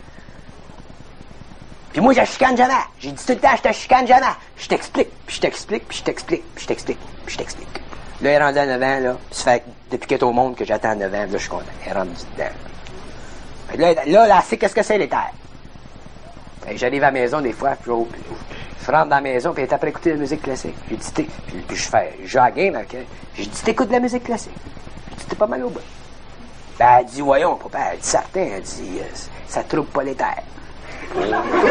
Puis moi, je chicane jamais. J'ai dit tout le temps, je te chicane jamais. Je t'explique, puis je t'explique, puis je t'explique, puis je t'explique, puis je t'explique. Là, elle est rendue à neuf ans, là. Puis ça fait depuis qu'elle est au monde que j'attends neuf ans, là, je suis content. Elle est rendue dedans. Fait que là, là, là, elle sait qu'est-ce que c'est l'éther. Fait que j'arrive à la maison, des fois, puis je, je rentre dans la maison, puis elle est après écouter de la musique classique. J'ai dit, t'es, puis, puis je fais, je joue à la game avec elle. J'ai dit, t'écoutes de la musique classique. J'ai dit, t'es pas mal au bout. Ben, elle dit, voyons, papa, elle dit, certain, elle dit, euh, ça trouble pas l'éther. Elle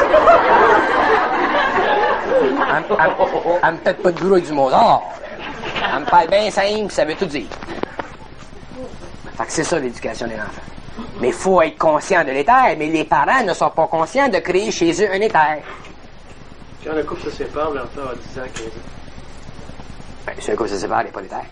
me pète pas de gros du Mozart. Elle me parle bien simple, ça veut tout dire. Fait que c'est ça l'éducation des enfants. Mais il faut être conscient de l'éther, mais les parents ne sont pas conscients de créer chez eux un éther.
Quand le couple se sépare, l'enfant a dix ans, quinze ans.
Ben, si un couple se sépare, il n'y a pas d'éther.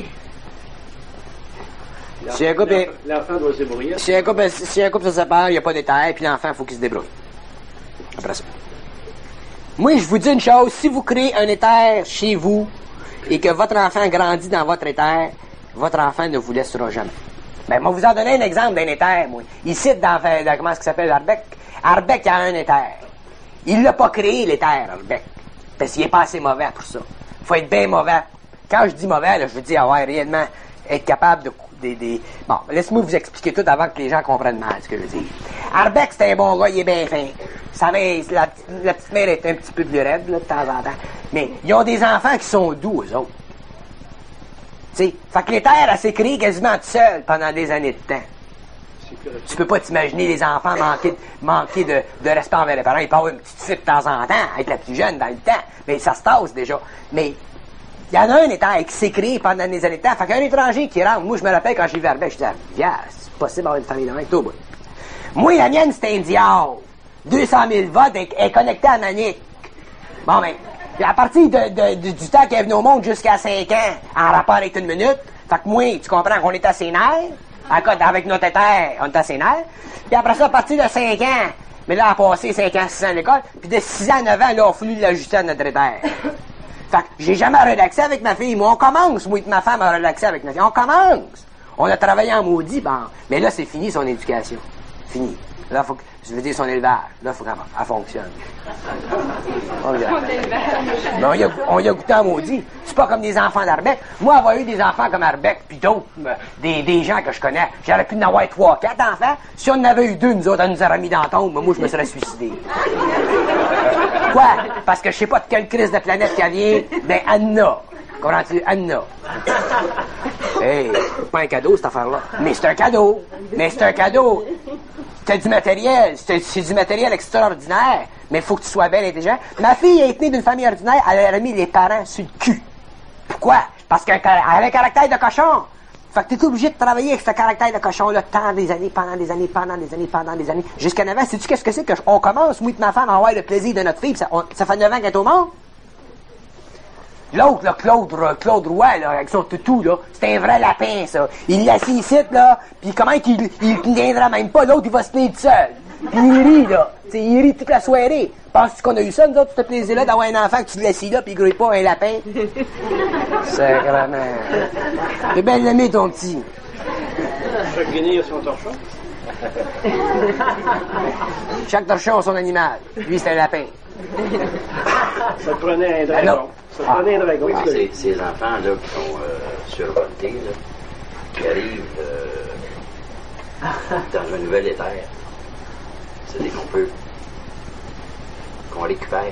Si un couple,
l'enfant doit se débrouiller.
Si un couple, si un couple se sépare, il n'y a pas d'éther, puis l'enfant, il faut qu'il se débrouille. Après ça. Moi, je vous dis une chose, si vous créez un éther chez vous et que votre enfant grandit dans votre éther, votre enfant ne vous laissera jamais. Ben, moi, vous en donner un exemple d'un éther, moi. Ici, dans, dans comment ça s'appelle, Arbeck. Arbeck a un éther. Il l'a pas créé, l'éther, Arbeck. Parce qu'il est pas assez mauvais pour ça. Faut être bien mauvais. Quand je dis mauvais, là, je veux dire avoir réellement être capable de... Des, des... Bon, laisse-moi vous expliquer tout avant que les gens comprennent mal ce que je veux dire. Arbeck, c'est un bon gars, il est bien fin. Ça va, la, la petite mère est un petit peu plus raide, là, de temps en temps. Mais ils ont des enfants qui sont doux, eux autres. Tu sais, fait que l'éther, elle s'est créée quasiment toute seule pendant des années de temps. Tu peux pas t'imaginer les enfants manquer, manquer de, de respect envers les parents. Ils peuvent avoir une petite fille de temps en temps, être la plus jeune dans le temps. Mais ça se tasse déjà. Mais il y en a un éther qui s'est créé pendant des années de temps. Fait qu'un étranger qui rentre, moi je me rappelle quand j'ai vu Arbeck, je disais, viens, c'est possible d'avoir une famille de même, tout au bout. Moi, la mienne, c'était un diable. deux cent mille volts, elle est connectée à Manic. Bon, ben, à partir de, de, de, du temps qu'elle est venue au monde jusqu'à cinq ans, en rapport avec une minute, fait que moi, tu comprends qu'on est à ses nerfs, avec notre éther, on est à ses nerfs. Puis après ça, à partir de cinq ans, mais là, elle a passé cinq ans, six ans à l'école, puis de six ans à neuf ans, là, on a fallu l'ajuster à notre éther. Fait que j'ai jamais relaxé avec ma fille. Moi, on commence, moi et ma femme, à relaxer avec ma fille. On commence. On a travaillé en maudit, bon. Mais là, c'est fini son éducation. Fini. Là, faut que, je veux dire son élevage. Là, faut qu'elle fonctionne. On y a, mais on y a, on y a goûté en maudit. C'est pas comme des enfants d'Arbec. Moi, avoir eu des enfants comme Arbec, puis d'autres, des, des gens que je connais, j'aurais pu en avoir trois, quatre enfants. Si on en avait eu deux, nous autres, on nous aurait mis dans la tombe, moi, je me serais suicidé. Quoi? Parce que je sais pas de quelle crise de planète qu'elle vient. Ben, Anna. Comprends-tu? Anna. Hey, c'est pas un cadeau, cette affaire-là. Mais c'est un cadeau. Mais c'est un cadeau. C'est du matériel. C'est, c'est du matériel extraordinaire. Mais il faut que tu sois bien intelligent. Ma fille est née d'une famille ordinaire. Elle a mis les parents sur le cul. Pourquoi? Parce qu'elle avait un caractère de cochon. Fait que t'es obligé de travailler avec ce caractère de cochon-là tant des années, pendant des années, pendant des années, pendant des années. Jusqu'à neuf ans. Sais-tu qu'est-ce que c'est que on commence, moi et ma femme, à avoir le plaisir de notre fille? Ça, on, ça fait neuf ans qu'elle est au monde. L'autre, là, Claude, Claude Roy, là, avec son toutou, là, c'est un vrai lapin, ça. Il l'assit ici, là, puis comment qu'il il ne viendra même pas, l'autre, il va se tenir tout seul. Puis il rit, là. T'sais, il rit toute la soirée. Penses-tu qu'on a eu ça, nous autres, ce plaisir-là, d'avoir un enfant que tu l'assis là, puis il grouille pas un lapin? Sacrement. T'es bien aimé, ton petit.
Chaque guinée a son torchon.
Chaque torchon a son animal. Lui, c'est un lapin.
Ça te prenait un dragon. Ça te
Ah.
prenait un dragon.
Oui,
tu
ces,
l'as dit.
ces enfants-là qui sont euh, survoltés, là, qui arrivent euh, dans un nouvel éther, c'est-à-dire qu'on peut, qu'on récupère.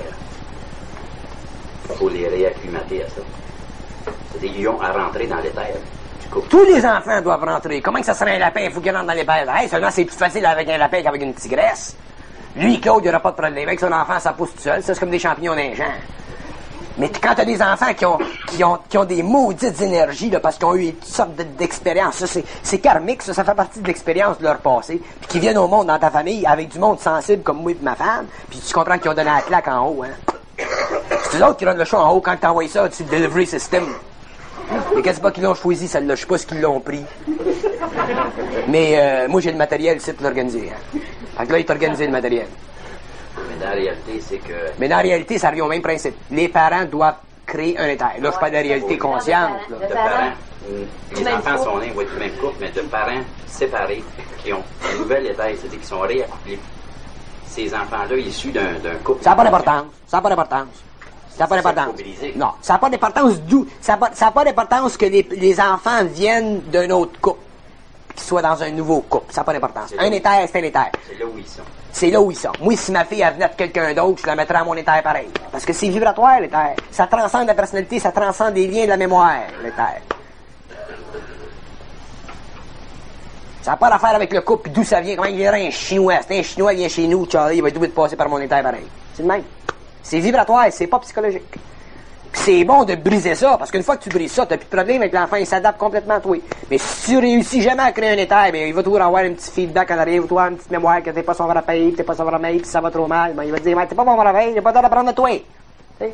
Il faut les réacclimater à ça. C'est-à-dire qu'ils ont à rentrer dans l'éther. Du coup,
Tous les enfants doivent rentrer. Comment que ça serait un lapin? Il faut qu'il rentre dans les paires. Hey, seulement, c'est plus facile avec un lapin qu'avec une tigresse. Lui, Claude, il n'aura pas de problème. Avec son enfant, ça pousse tout seul. Ça, c'est comme des champignons d'un champ. Mais t- quand t'as des enfants qui ont, qui ont, qui ont des maudites énergies, là, parce qu'ils ont eu toutes sortes de- d'expériences, ça, c'est, c'est karmique, ça, ça fait partie de l'expérience de leur passé, puis qui viennent au monde dans ta famille avec du monde sensible comme moi et ma femme, puis tu comprends qu'ils ont donné la claque en haut, hein. C'est eux autres qui donnent le choix en haut quand t'envoies ça dessus le delivery system. Mais qu'est-ce pas qu'ils l'ont choisi, celle-là? Je sais pas ce qu'ils l'ont pris. Mais euh, moi, j'ai le matériel ici pour l'organiser. Hein. Fait que là, il est organisé le matériel.
mais dans la réalité, c'est que
Mais dans la réalité, ça revient au même principe. Les parents doivent créer un état. Là, je parle de la réalité consciente. Là.
de parents, mm, les enfants sont nés, oui, du même couple, mais de parents séparés qui ont un nouvel éther, c'est-à-dire qui sont réaccouplés. Ces enfants-là, issus d'un, d'un couple.
Ça n'a pas d'importance. Ça n'a pas d'importance. Ça n'a pas d'importance.
mobilisé.
Non, ça n'a pas d'importance d'où. Ça n'a pas, ça n'a pas d'importance que les, les enfants viennent d'un autre couple. Qu'ils soient dans un nouveau couple. Ça n'a pas d'importance.
C'est
Un
là.
éther, c'est un éther.
C'est là où ils sont.
C'est là où ils sont. Moi, si ma fille elle venait de quelqu'un d'autre, je la mettrais à mon éther pareil. Parce que c'est vibratoire, l'éther. Ça transcende la personnalité, ça transcende les liens de la mémoire, l'éther. Ça n'a pas d'affaire avec le couple, d'où ça vient, comment il viendrait un Chinois. C'est un Chinois, il vient chez nous, Charlie, il va être obligé de passer par mon éther pareil. C'est le même. C'est vibratoire, c'est pas psychologique. Puis c'est bon de briser ça, parce qu'une fois que tu brises ça, t'as plus de problème avec l'enfant, il s'adapte complètement à toi. Mais si tu réussis jamais à créer un éther, ben, il va toujours avoir un petit feedback en arrière, il va toujours avoir une petite mémoire que t'es pas son vrai pays, t'es pas son vrai mec, puis ça va trop mal. Ben, il va te dire, ben, t'es pas mon vrai pays, il a pas le droit d'apprendre de toi. Tu sais?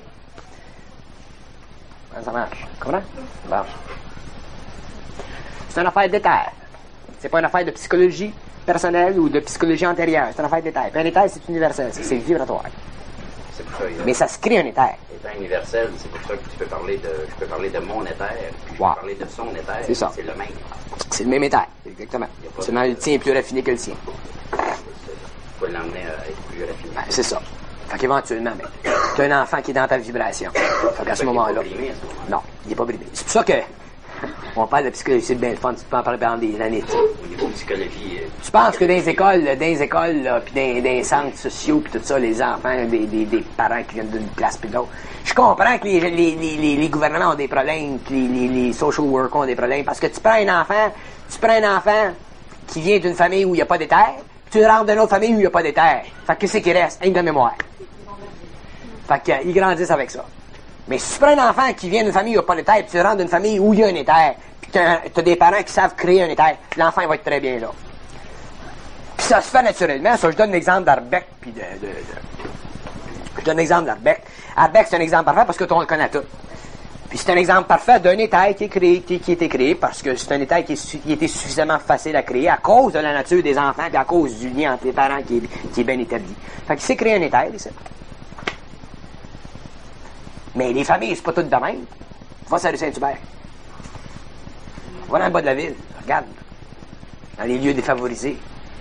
Ben, ça marche. Comprends? Bon. C'est une affaire d'éther. C'est pas une affaire de psychologie personnelle ou de psychologie antérieure. C'est une affaire d'éther. Puis un éther, c'est universel, c'est, c'est vibratoire.
C'est pour ça. il y a-
Mais ça se crée un éther.
État universel, c'est pour ça que tu peux parler de, je peux parler de mon éther, puis je
Wow.
peux parler de son éther.
C'est ça.
C'est le même.
C'est le même éther, exactement.
Y a pas
Seulement
de-
le tien est plus raffiné que le sien.
Tu peux l'emmener à être plus raffiné.
Ben, c'est ça. Fait qu'éventuellement, ben, t'as un enfant qui est dans ta vibration. Fait qu'à ce moment-là.
Il est pas brimé, à ce moment-là.
Non, il est pas brimé. C'est pour ça que on parle de psychologie, c'est bien le fun, tu peux en parler pendant des années. tu sais.
Au niveau psychologie, euh,
Tu penses que dans les écoles, dans les écoles, là, puis dans, dans les centres sociaux, puis tout ça, les enfants, des, des, des parents qui viennent d'une place puis d'autre. Je comprends que les, les, les, les, les gouvernements ont des problèmes, que les, les, les social workers ont des problèmes, parce que tu prends un enfant, tu prends un enfant qui vient d'une famille où il n'y a pas d'éther, puis tu le rentres dans une autre famille où il n'y a pas d'éther. Fait que qu'est-ce qui reste? Rien de mémoire. Fait qu'ils grandissent avec ça. Mais si tu prends un enfant qui vient d'une famille où il n'y a pas d'éther, puis tu le rentres d'une famille où il y a un éther, puis tu as des parents qui savent créer un éther, l'enfant il va être très bien là. Puis ça se fait naturellement. Ça, je donne l'exemple d'Arbec, puis de, de, de... Je donne l'exemple d'Arbec. Arbec, c'est un exemple parfait parce que on le connaît tout. Puis c'est un exemple parfait d'un éther qui est créé, qui, qui a été créé parce que c'est un éther qui, est su, qui était suffisamment facile à créer à cause de la nature des enfants puis à cause du lien entre les parents qui est, qui est bien établi. Fait qu'il s'est créé un éther, ici. Mais les familles, c'est pas toutes de même. Va sur la rue Saint-Hubert. Va dans le bas de la ville. Regarde. Dans les lieux défavorisés.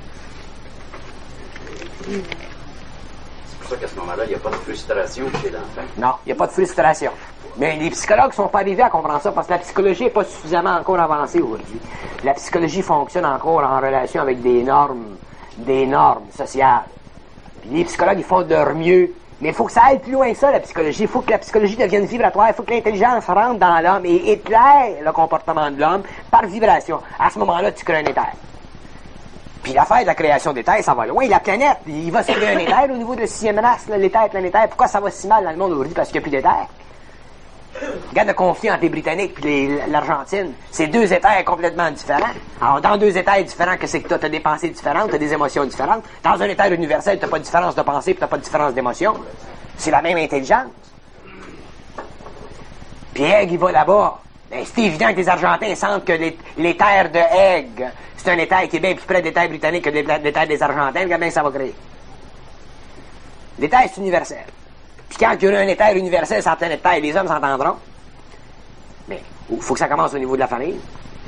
C'est pour ça qu'à ce moment-là, il n'y a pas de frustration chez l'enfant.
Non, il n'y a pas de frustration. Mais les psychologues ne sont pas arrivés à comprendre ça parce que la psychologie n'est pas suffisamment encore avancée aujourd'hui. La psychologie fonctionne encore en relation avec des normes, des normes sociales. Puis les psychologues, ils font de leur mieux. Mais il faut que ça aille plus loin que ça, la psychologie. Il faut que la psychologie devienne vibratoire. Il faut que l'intelligence rentre dans l'homme et éclaire le comportement de l'homme par vibration. À ce moment-là, tu crées un éther. Puis l'affaire de la création d'éther, ça va loin. La planète, il va se créer un éther au niveau de la sixième race, l'éther planétaire. Pourquoi ça va si mal dans le monde aujourd'hui? Parce qu'il n'y a plus d'éther. Regarde le conflit entre les Britanniques et l'Argentine. C'est deux éthers complètement différents. Alors, dans deux éthers différents, qu'est-ce que tu as? Tu as des pensées différentes, tu as des émotions différentes. Dans un éther universel, tu n'as pas de différence de pensée et tu n'as pas de différence d'émotion. C'est la même intelligence. Puis Egg, il va là-bas. Ben, c'est évident que les Argentins sentent que l'éther de Egg, c'est un éther qui est bien plus près de l'éther britannique que de l'éther des Argentins. Regarde bien que ça va créer. L'éther, c'est universel. Puis quand il y aura un éther universel sur la planète Terre, les hommes s'entendront. Mais il faut que ça commence au niveau de la famille.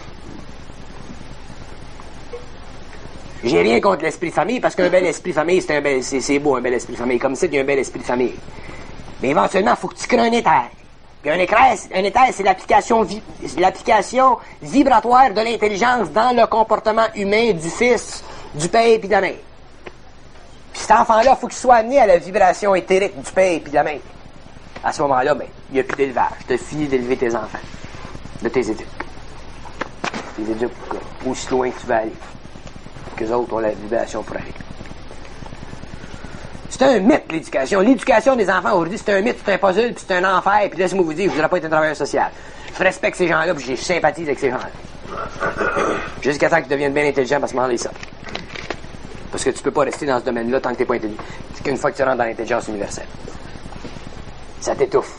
J'ai rien contre l'esprit de famille, parce qu'un bel esprit de famille, c'est un bel, c'est, c'est beau, un bel esprit de famille. Comme ça, il y a un bel esprit de famille. Mais éventuellement, il faut que tu crées un éther. Puis un éther, un éther, c'est l'application, vi, l'application vibratoire de l'intelligence dans le comportement humain du Fils, du Père et de la Mère. Puis cet enfant-là, il faut qu'il soit amené à la vibration éthérique du Père et de la Mère. À ce moment-là, ben, il n'y a plus d'élevage. Tu as fini d'élever tes enfants. De tes éduques. Tes éduques aussi loin que tu vas aller. Qu'eux autres ont la vibration pour aller. C'est un mythe, l'éducation. L'éducation des enfants aujourd'hui, c'est un mythe, c'est un puzzle, puis c'est un enfer, puis laissez-moi vous dire, vous n'aurez pas été un travailleur social. Je respecte ces gens-là, puis j'ai sympathise avec ces gens-là. Jusqu'à temps qu'ils deviennent bien intelligents, parce que m'en ça. Parce que tu peux pas rester dans ce domaine-là tant que t'es pas intelligent. C'est qu'une fois que tu rentres dans l'intelligence universelle, ça t'étouffe.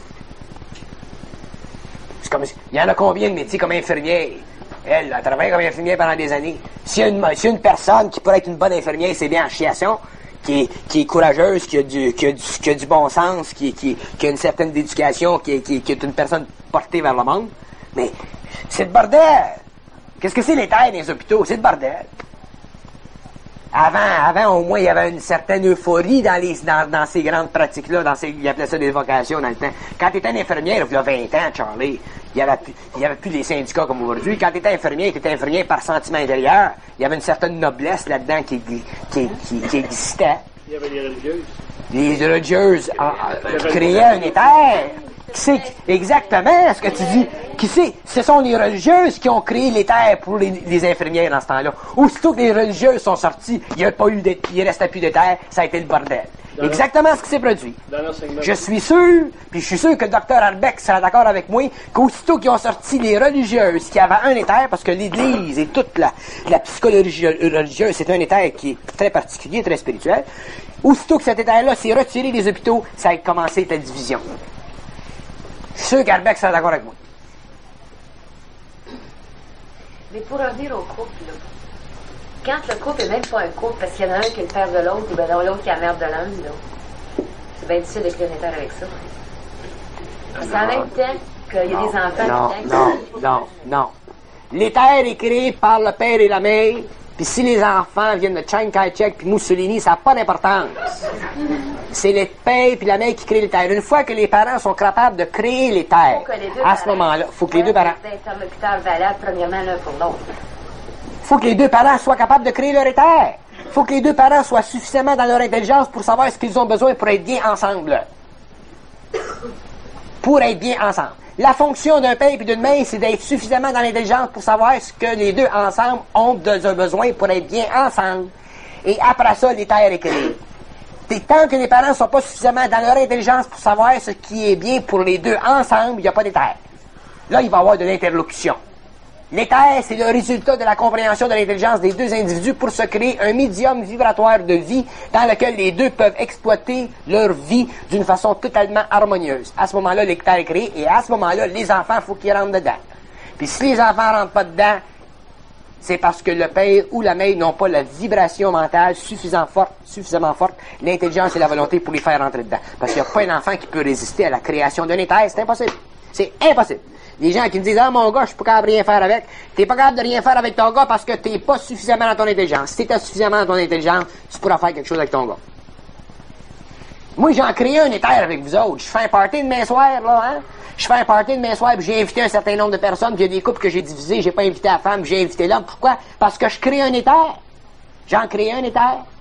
C'est comme, il y en a combien de métiers comme infirmière? Elle, elle travaille comme infirmière pendant des années. S'il y a une, s'il y a une personne qui pourrait être une bonne infirmière, c'est bien en chiation, qui est, qui est courageuse, qui a du, qui a du, qui a du bon sens, qui, qui, qui a une certaine éducation, qui, qui, qui est une personne portée vers le monde. Mais c'est le bordel. Qu'est-ce que c'est l'éther dans les hôpitaux? C'est le bordel. Avant, avant, au moins, il y avait une certaine euphorie dans, les, dans, dans ces grandes pratiques-là, dans ces, ils appelaient ça des vocations dans le temps. Quand tu étais une infirmière, il y a vingt ans, Charlie, il n'y avait, avait plus des syndicats comme aujourd'hui. Quand tu étais infirmière, tu étais infirmière par sentiment intérieur, il y avait une certaine noblesse là-dedans qui, qui, qui, qui, qui existait.
Il y avait les religieuses.
Les religieuses en, en, créaient un éther. Qui c'est exactement ce que tu dis? Qui c'est? Ce sont les religieuses qui ont créé l'éther pour les, les infirmières dans ce temps-là. Aussitôt que les religieuses sont sorties, il n'y a pas eu de, il restait plus d'éther, ça a été le bordel. Dans exactement ce qui s'est produit. Je suis sûr, puis je suis sûr que le docteur Arbeck sera d'accord avec moi, qu'aussitôt qu'ils ont sorti les religieuses qui avaient un éther, parce que l'Église et toute la, la psychologie religieuse, c'est un éther qui est très particulier, très spirituel. Aussitôt que cet éther-là s'est retiré des hôpitaux, ça a commencé cette division. Je suis sûr qu'Arbeck sera d'accord avec moi.
Mais pour revenir au couple, là, quand le couple n'est même pas un couple, parce qu'il y en a un qui est le père de l'autre, ou bien l'autre qui est la mère de l'un, là, c'est bien difficile de créer un éther avec ça. C'est en même temps qu'il y a des enfants qui
Non, non, non, non. L'éther est créé par le père et la mère, puis si les enfants viennent de Chiang Kai-shek puis Mussolini, ça n'a pas d'importance. C'est le père puis la mère qui crée l'éther. Une fois que les parents sont capables de créer l'éther, à ce moment-là, il faut que les deux parents...
des interlocuteurs valables, premièrement, l'un pour l'autre.
Il faut que les deux parents soient capables de créer leur éther. Il faut que les deux parents soient suffisamment dans leur intelligence pour savoir ce qu'ils ont besoin pour être bien ensemble. Pour être bien ensemble. La fonction d'un père et d'une mère, c'est d'être suffisamment dans l'intelligence pour savoir ce que les deux ensemble ont de besoin pour être bien ensemble. Et après ça, l'éther est créé. Et tant que les parents ne sont pas suffisamment dans leur intelligence pour savoir ce qui est bien pour les deux ensemble, il n'y a pas d'éther. Là, il va y avoir de l'interlocution. L'éther, c'est le résultat de la compréhension de l'intelligence des deux individus pour se créer un médium vibratoire de vie dans lequel les deux peuvent exploiter leur vie d'une façon totalement harmonieuse. À ce moment-là, l'éther est créé et à ce moment-là, les enfants, il faut qu'ils rentrent dedans. Puis si les enfants ne rentrent pas dedans, c'est parce que le père ou la mère n'ont pas la vibration mentale suffisamment forte, suffisamment forte l'intelligence et la volonté pour les faire rentrer dedans. Parce qu'il n'y a pas un enfant qui peut résister à la création d'un éther, c'est impossible. C'est impossible. Les gens qui me disent, ah, mon gars, je suis pas capable de rien faire avec. T'es pas capable de rien faire avec ton gars parce que t'es pas suffisamment dans ton intelligence. Si t'étais suffisamment dans ton intelligence, tu pourras faire quelque chose avec ton gars. Moi, j'en crée un éther avec vous autres. Je fais un party de mes soirs, là, hein. Je fais un party de mes soirs, puis j'ai invité un certain nombre de personnes, puis il y a des couples que j'ai divisés, j'ai pas invité la femme, puis j'ai invité l'homme. Pourquoi? Parce que je crée un éther. J'en crée un éther.